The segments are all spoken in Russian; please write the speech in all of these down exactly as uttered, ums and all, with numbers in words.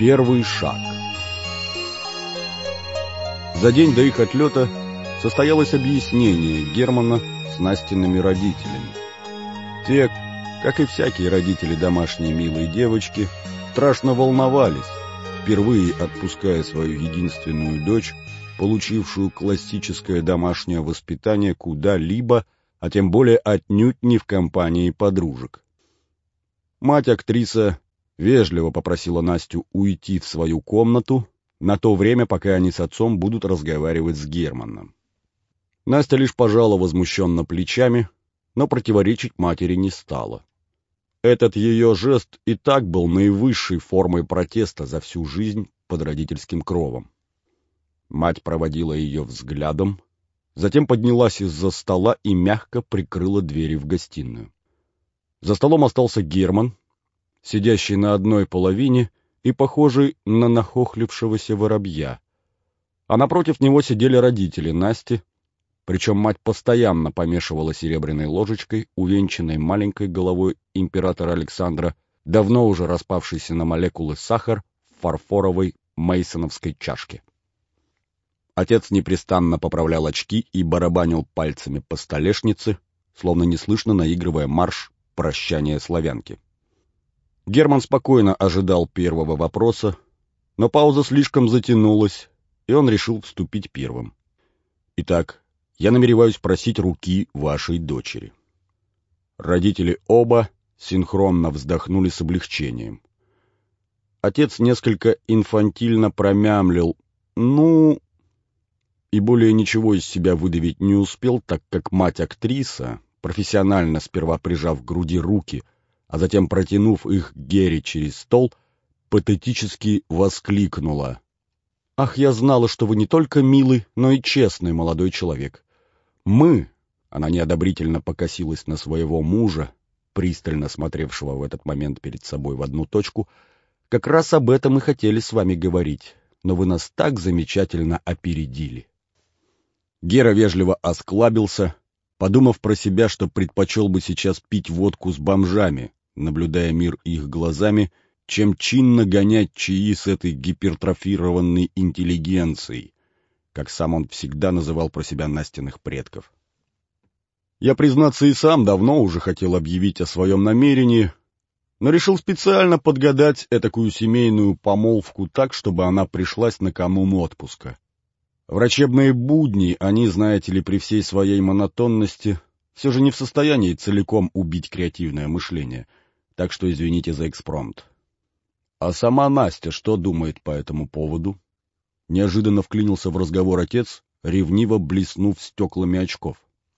Первый шаг. За день до их отлета состоялось объяснение Германа с Настиными родителями. Те, как и всякие родители домашней милой девочки, страшно волновались, впервые отпуская свою единственную дочь, получившую классическое домашнее воспитание, куда-либо, а тем более отнюдь не в компании подружек. Мать-актриса вежливо попросила Настю уйти в свою комнату на то время, пока они с отцом будут разговаривать с Германом. Настя лишь пожала возмущенно плечами, но противоречить матери не стала. Этот ее жест и так был наивысшей формой протеста за всю жизнь под родительским кровом. Мать проводила ее взглядом, затем поднялась из-за стола и мягко прикрыла двери в гостиную. За столом остался Герман, сидящий на одной половине и похожий на нахохлившегося воробья. А напротив него сидели родители Насти, причем мать постоянно помешивала серебряной ложечкой, увенчанной маленькой головой императора Александра, давно уже распавшийся на молекулы сахар в фарфоровой мейсоновской чашке. Отец непрестанно поправлял очки и барабанил пальцами по столешнице, словно неслышно наигрывая марш «Прощание славянки». Герман спокойно ожидал первого вопроса, но пауза слишком затянулась, и он решил вступить первым. «Итак, я намереваюсь просить руки вашей дочери». Родители оба синхронно вздохнули с облегчением. Отец несколько инфантильно промямлил «ну...» и более ничего из себя выдавить не успел, так как мать-актриса, профессионально сперва прижав к груди руки, а затем протянув их Гере через стол, патетически воскликнула: «Ах, я знала, что вы не только милый, но и честный молодой человек. Мы...» — она неодобрительно покосилась на своего мужа, пристально смотревшего в этот момент перед собой в одну точку, «как раз об этом и хотели с вами говорить, но вы нас так замечательно опередили». Гера вежливо осклабился, подумав про себя, что предпочел бы сейчас пить водку с бомжами, наблюдая мир их глазами, чем чинно гонять чаи с этой гипертрофированной интеллигенцией, как сам он всегда называл про себя Настиных предков. Я, признаться, и сам давно уже хотел объявить о своем намерении, но решил специально подгадать этакую семейную помолвку так, чтобы она пришлась накануне отпуска. Врачебные будни они, знаете ли, при всей своей монотонности, все же не в состоянии целиком убить креативное мышление, так что извините за экспромт. А сама Настя что думает по этому поводу? Неожиданно вклинился в разговор отец, ревниво блеснув стеклами очков.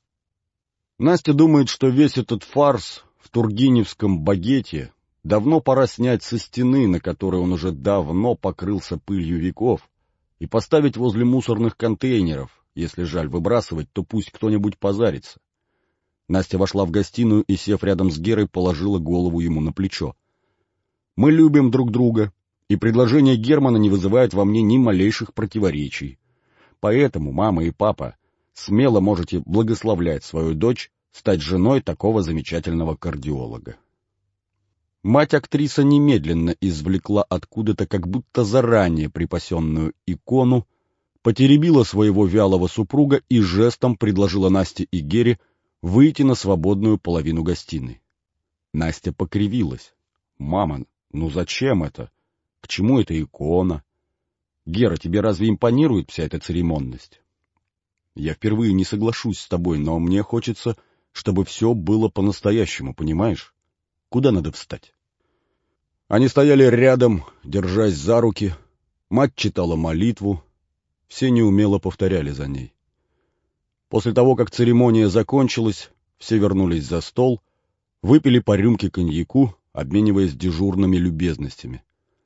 Настя думает, что весь этот фарс в тургеневском багете давно пора снять со стены, на которой он уже давно покрылся пылью веков, и поставить возле мусорных контейнеров. Если жаль выбрасывать, то пусть кто-нибудь позарится. Настя вошла в гостиную и, сев рядом с Герой, положила голову ему на плечо. «Мы любим друг друга, и предложение Германа не вызывает во мне ни малейших противоречий. Поэтому, мама и папа, смело можете благословлять свою дочь стать женой такого замечательного кардиолога». Мать-актриса немедленно извлекла откуда-то как будто заранее припасенную икону, потеребила своего вялого супруга и жестом предложила Насте и Гере выйти на свободную половину гостиной. Настя покривилась. «Мама, ну зачем это? К чему эта икона? Гера, тебе разве импонирует вся эта церемонность? Я впервые не соглашусь с тобой, но мне хочется, чтобы все было по-настоящему, понимаешь? Куда надо встать?» Они стояли рядом, держась за руки. Мать читала молитву. Все неумело повторяли за ней. После того, как церемония закончилась, все вернулись за стол, выпили по рюмке коньяку, обмениваясь дежурными любезностями.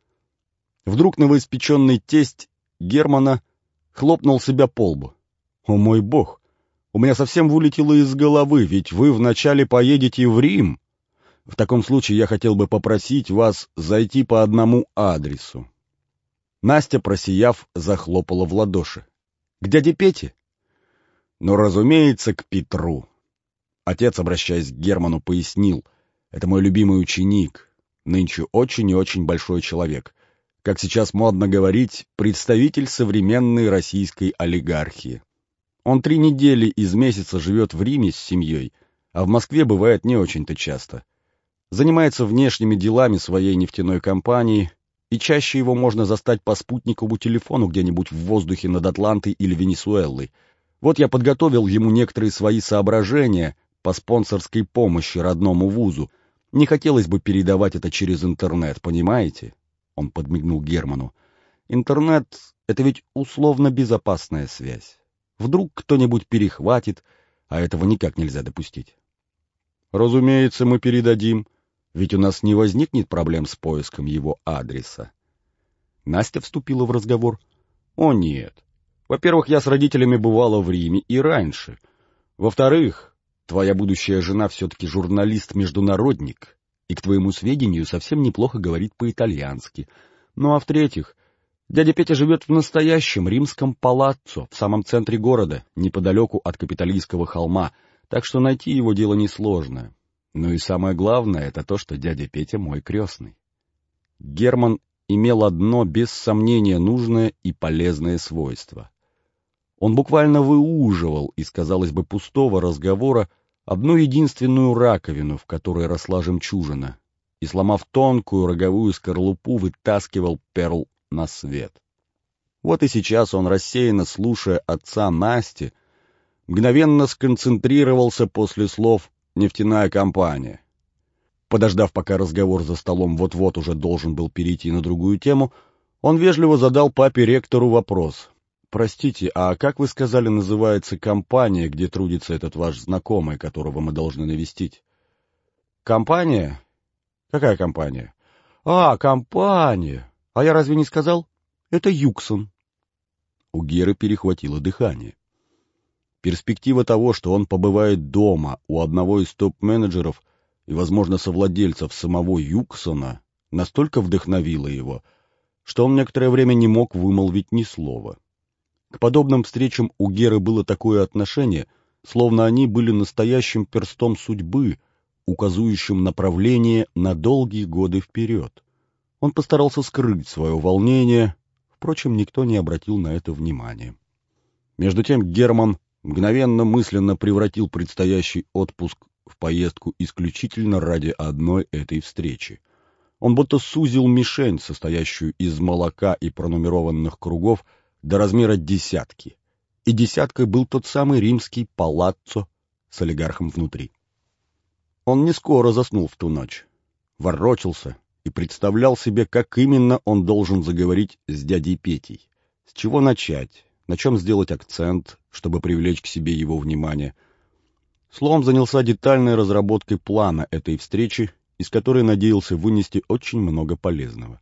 Вдруг новоиспеченный тесть Германа хлопнул себя по лбу. «О мой бог! У меня совсем вылетело из головы, ведь вы вначале поедете в Рим. В таком случае я хотел бы попросить вас зайти по одному адресу». Настя, просияв, захлопала в ладоши. «К дяде Пете?» «Ну, разумеется, к Петру». Отец, обращаясь к Герману, пояснил: «Это мой любимый ученик, нынче очень и очень большой человек. как сейчас модно говорить, представитель современной российской олигархии. Он три недели из месяца живет в Риме с семьей, а в Москве бывает не очень-то часто. Занимается внешними делами своей нефтяной компании, и чаще его можно застать по спутниковому телефону где-нибудь в воздухе над Атлантой или Венесуэлой. Вот я подготовил ему некоторые свои соображения по спонсорской помощи родному вузу. Не хотелось бы передавать это через интернет, понимаете? Он подмигнул Герману. Интернет — это ведь условно безопасная связь. Вдруг кто-нибудь перехватит, а этого никак нельзя допустить. Разумеется, мы передадим, ведь у нас не возникнет проблем с поиском его адреса. Настя вступила в разговор. О нет. Во-первых, я с родителями бывала в Риме и раньше. Во-вторых, твоя будущая жена все-таки журналист-международник, и, к твоему сведению, совсем неплохо говорит по-итальянски. Ну а в-третьих, дядя Петя живет в настоящем римском палаццо, в самом центре города, неподалеку от Капитолийского холма, так что найти его дело несложное. Ну и самое главное — это то, что дядя Петя мой крестный. Герман имел одно, без сомнения, нужное и полезное свойство. Он буквально выуживал из, казалось бы, пустого разговора одну единственную раковину, в которой росла жемчужина, и, сломав тонкую роговую скорлупу, вытаскивал перл на свет. Вот и сейчас он, рассеянно слушая отца Насти, мгновенно сконцентрировался после слов «нефтяная компания». Подождав, пока разговор за столом вот-вот уже должен был перейти на другую тему, он вежливо задал папе-ректору вопрос. «Простите, а как вы сказали, называется компания, где трудится этот ваш знакомый, которого мы должны навестить?» «Компания? Какая компания?» «А, компания! А я разве не сказал? Это Юксон». У Геры перехватило дыхание. Перспектива того, что он побывает дома у одного из топ-менеджеров и, возможно, совладельцев самого Юксона, настолько вдохновила его, что он некоторое время не мог вымолвить ни слова. К подобным встречам у Геры было такое отношение, словно они были настоящим перстом судьбы, указывающим направление на долгие годы вперед. Он постарался скрыть свое волнение, впрочем, никто не обратил на это внимания. Между тем Герман мгновенно мысленно превратил предстоящий отпуск в поездку исключительно ради одной этой встречи. Он будто сузил мишень, состоящую из молока и пронумерованных кругов, до размера десятки. И десяткой был тот самый римский палаццо с олигархом внутри. Он не скоро заснул в ту ночь. Ворочался и представлял себе, как именно он должен заговорить с дядей Петей. С чего начать, на чем сделать акцент, чтобы привлечь к себе его внимание. Словом, занялся детальной разработкой плана этой встречи, из которой надеялся вынести очень много полезного.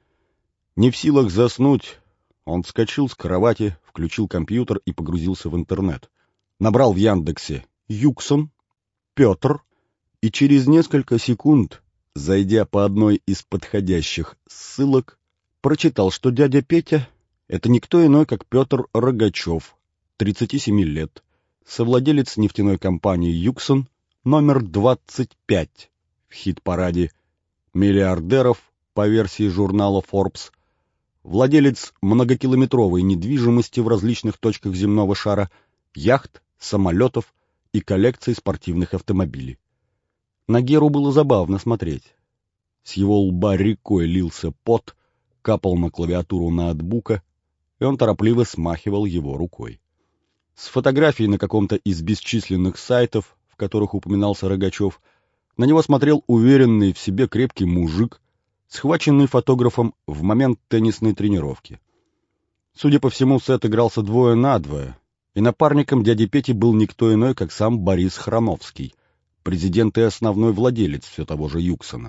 Не в силах заснуть, он вскочил с кровати, включил компьютер и погрузился в интернет. Набрал в Яндексе «Юксон», «Петр», и через несколько секунд, зайдя по одной из подходящих ссылок, прочитал, что дядя Петя — это никто иной, как Петр Рогачев, тридцати семи лет, совладелец нефтяной компании «Юксон», номер двадцать пять в хит-параде миллиардеров по версии журнала Forbes, владелец многокилометровой недвижимости в различных точках земного шара, яхт, самолетов и коллекций спортивных автомобилей. На Геру было забавно смотреть. С его лба рекой лился пот, капал на клавиатуру ноутбука, и он торопливо смахивал его рукой. С фотографией на каком-то из бесчисленных сайтов, в которых упоминался Рогачев, на него смотрел уверенный в себе крепкий мужик, схваченный фотографом в момент теннисной тренировки. Судя по всему, сет игрался двое на двое, и напарником дяди Пети был никто иной, как сам Борис Храновский, президент и основной владелец все того же Юксона.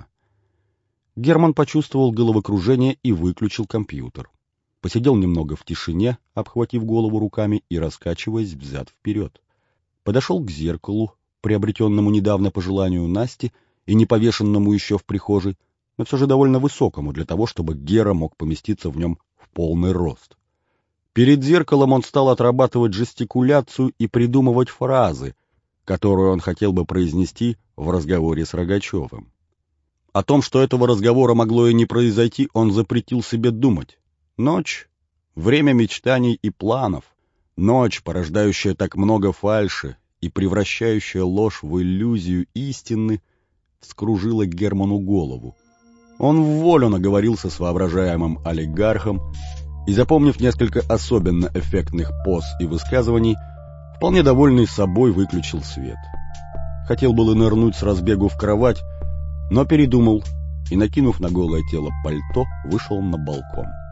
Герман почувствовал головокружение и выключил компьютер. Посидел немного в тишине, обхватив голову руками и раскачиваясь взад-вперед. Подошел к зеркалу, приобретенному недавно по желанию Насти и не повешенному еще в прихожей, но все же довольно высокому для того, чтобы Гера мог поместиться в нем в полный рост. Перед зеркалом он стал отрабатывать жестикуляцию и придумывать фразы, которую он хотел бы произнести в разговоре с Рогачевым. О том, что этого разговора могло и не произойти, он запретил себе думать. Ночь — время мечтаний и планов. Ночь, порождающая так много фальши и превращающая ложь в иллюзию истины, вскружила Герману голову. Он в волю наговорился с воображаемым олигархом и, запомнив несколько особенно эффектных поз и высказываний, вполне довольный собой выключил свет. Хотел было нырнуть с разбегу в кровать, но передумал и, накинув на голое тело пальто, вышел на балкон.